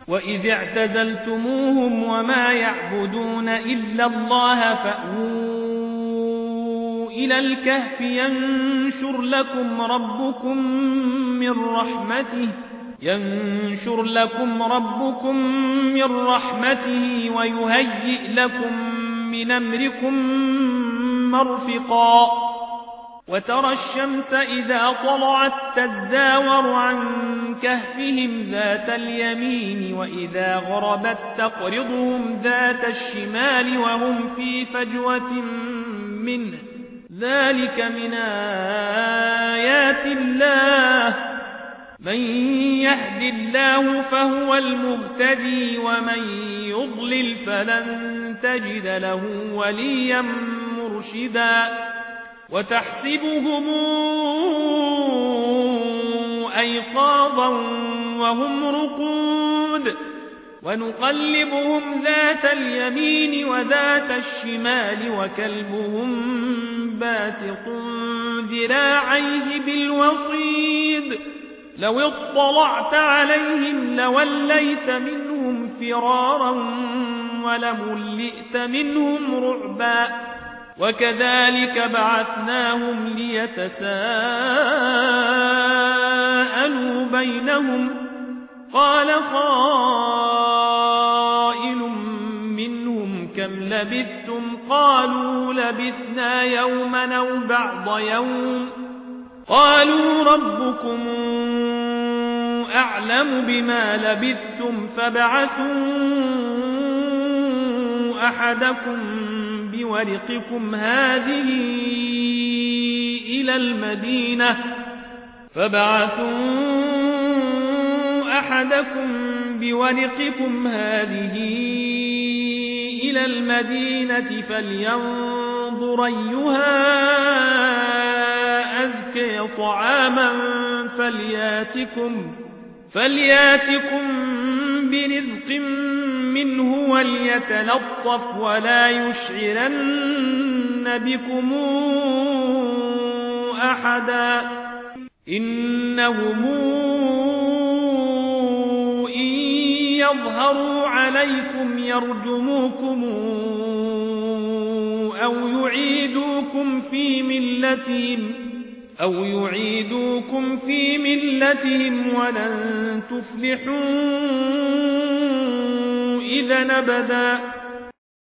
وإذ اعتزلتموهم وما يعبدون إلا الله فأووا إلى الكهف ينشر لكم ربكم من رحمته ويهيئ لكم من أمركم مرفقا وترى الشمس إذا طلعت تزاور عن كهفهم ذات اليمين وإذا غربت تقرضهم ذات الشمال وهم في فجوة منه ذلك من آيات الله من يهد الله فهو المهتدي ومن يضلل فلن تجد له وليا مرشدا وتحسبهم أيقاظا وهم رقود ونقلبهم ذات اليمين وذات الشمال وكلبهم باسط ذراعيه بالوصيد لو اطلعت عليهم لوليت منهم فرارا ولملئت منهم رعبا وكذلك بعثناهم ليتساءلوا بينهم قال قائل منهم كم لبثتم قالوا لبثنا يوما أو بعض يوم قالوا ربكم أعلم بما لبثتم فابعثوا أحدكم بورقكم هذه إلى المدينة فلينظر أيها أزكى طعاما فلياتكم برزق منه وليتلطف ولا يشعرن بكم أحدا إنهم إن يظهروا عليكم يرجموكم أو يعيدوكم في ملتهم ولن تفلحوا إذا أبدا